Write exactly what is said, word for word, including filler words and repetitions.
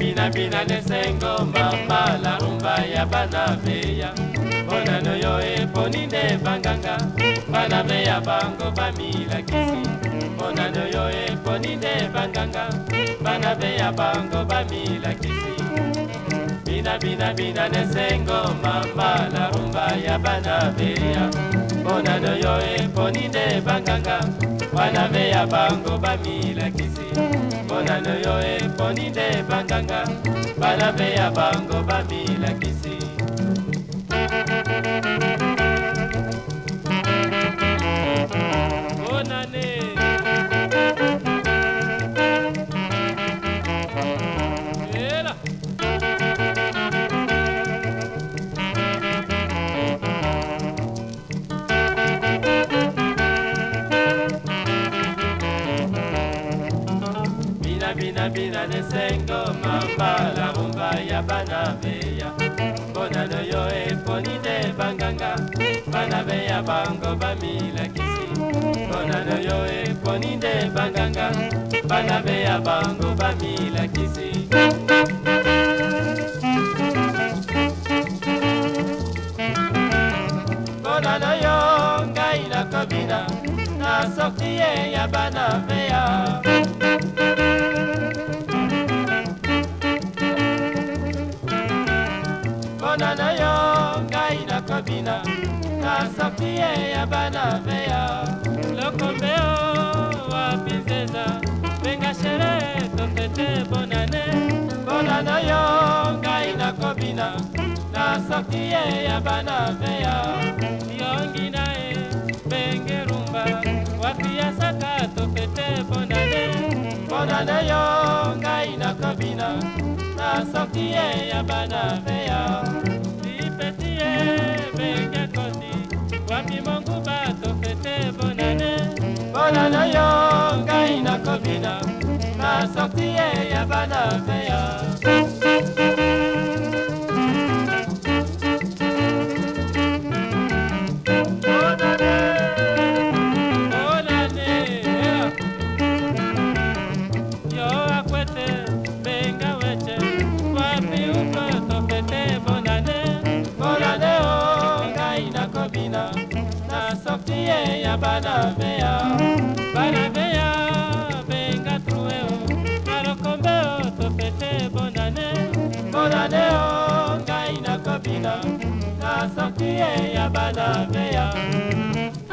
bina bina nesengo mama la rumba ya bana veya bona no yo e poninde banganga bana veya bango bamila kisi bona no yo e poninde banganga bana veya bango bamila kisi bina bina bina nesengo mama la rumba ya bana veya bona no yo e poninde banganga bana veya bango bamila kisi bona no yo e poninde banganga bana veya bango bamila kisi bonane ela bina bina nesengo mama la rumba ya bana veya bona no yo e poninde banganga bana veya bango bamila kisi bona no yo e poninde banganga bana veya bango bamila kisi bona no yo ngai na kobina na sorti ya bana veya bona na yo ngai na kobina na sorti ya bana veya lokombeo wa pinzeza benga shere tofete bonane bona na yo ngai na kobina na sorti ya bana veya yongi na e benge rumba wapia saka tofete bonane bona na yo ngai na kobina na sorti ya bana veya lipetie benga koti wapi mongu bato fete bonane bonane yo ngai na kobina na sorti ya bana veya ya bana veya bana veya benga trueo malokombeo tofete bonane bonane o ngai na kobina na sorti ya bana veya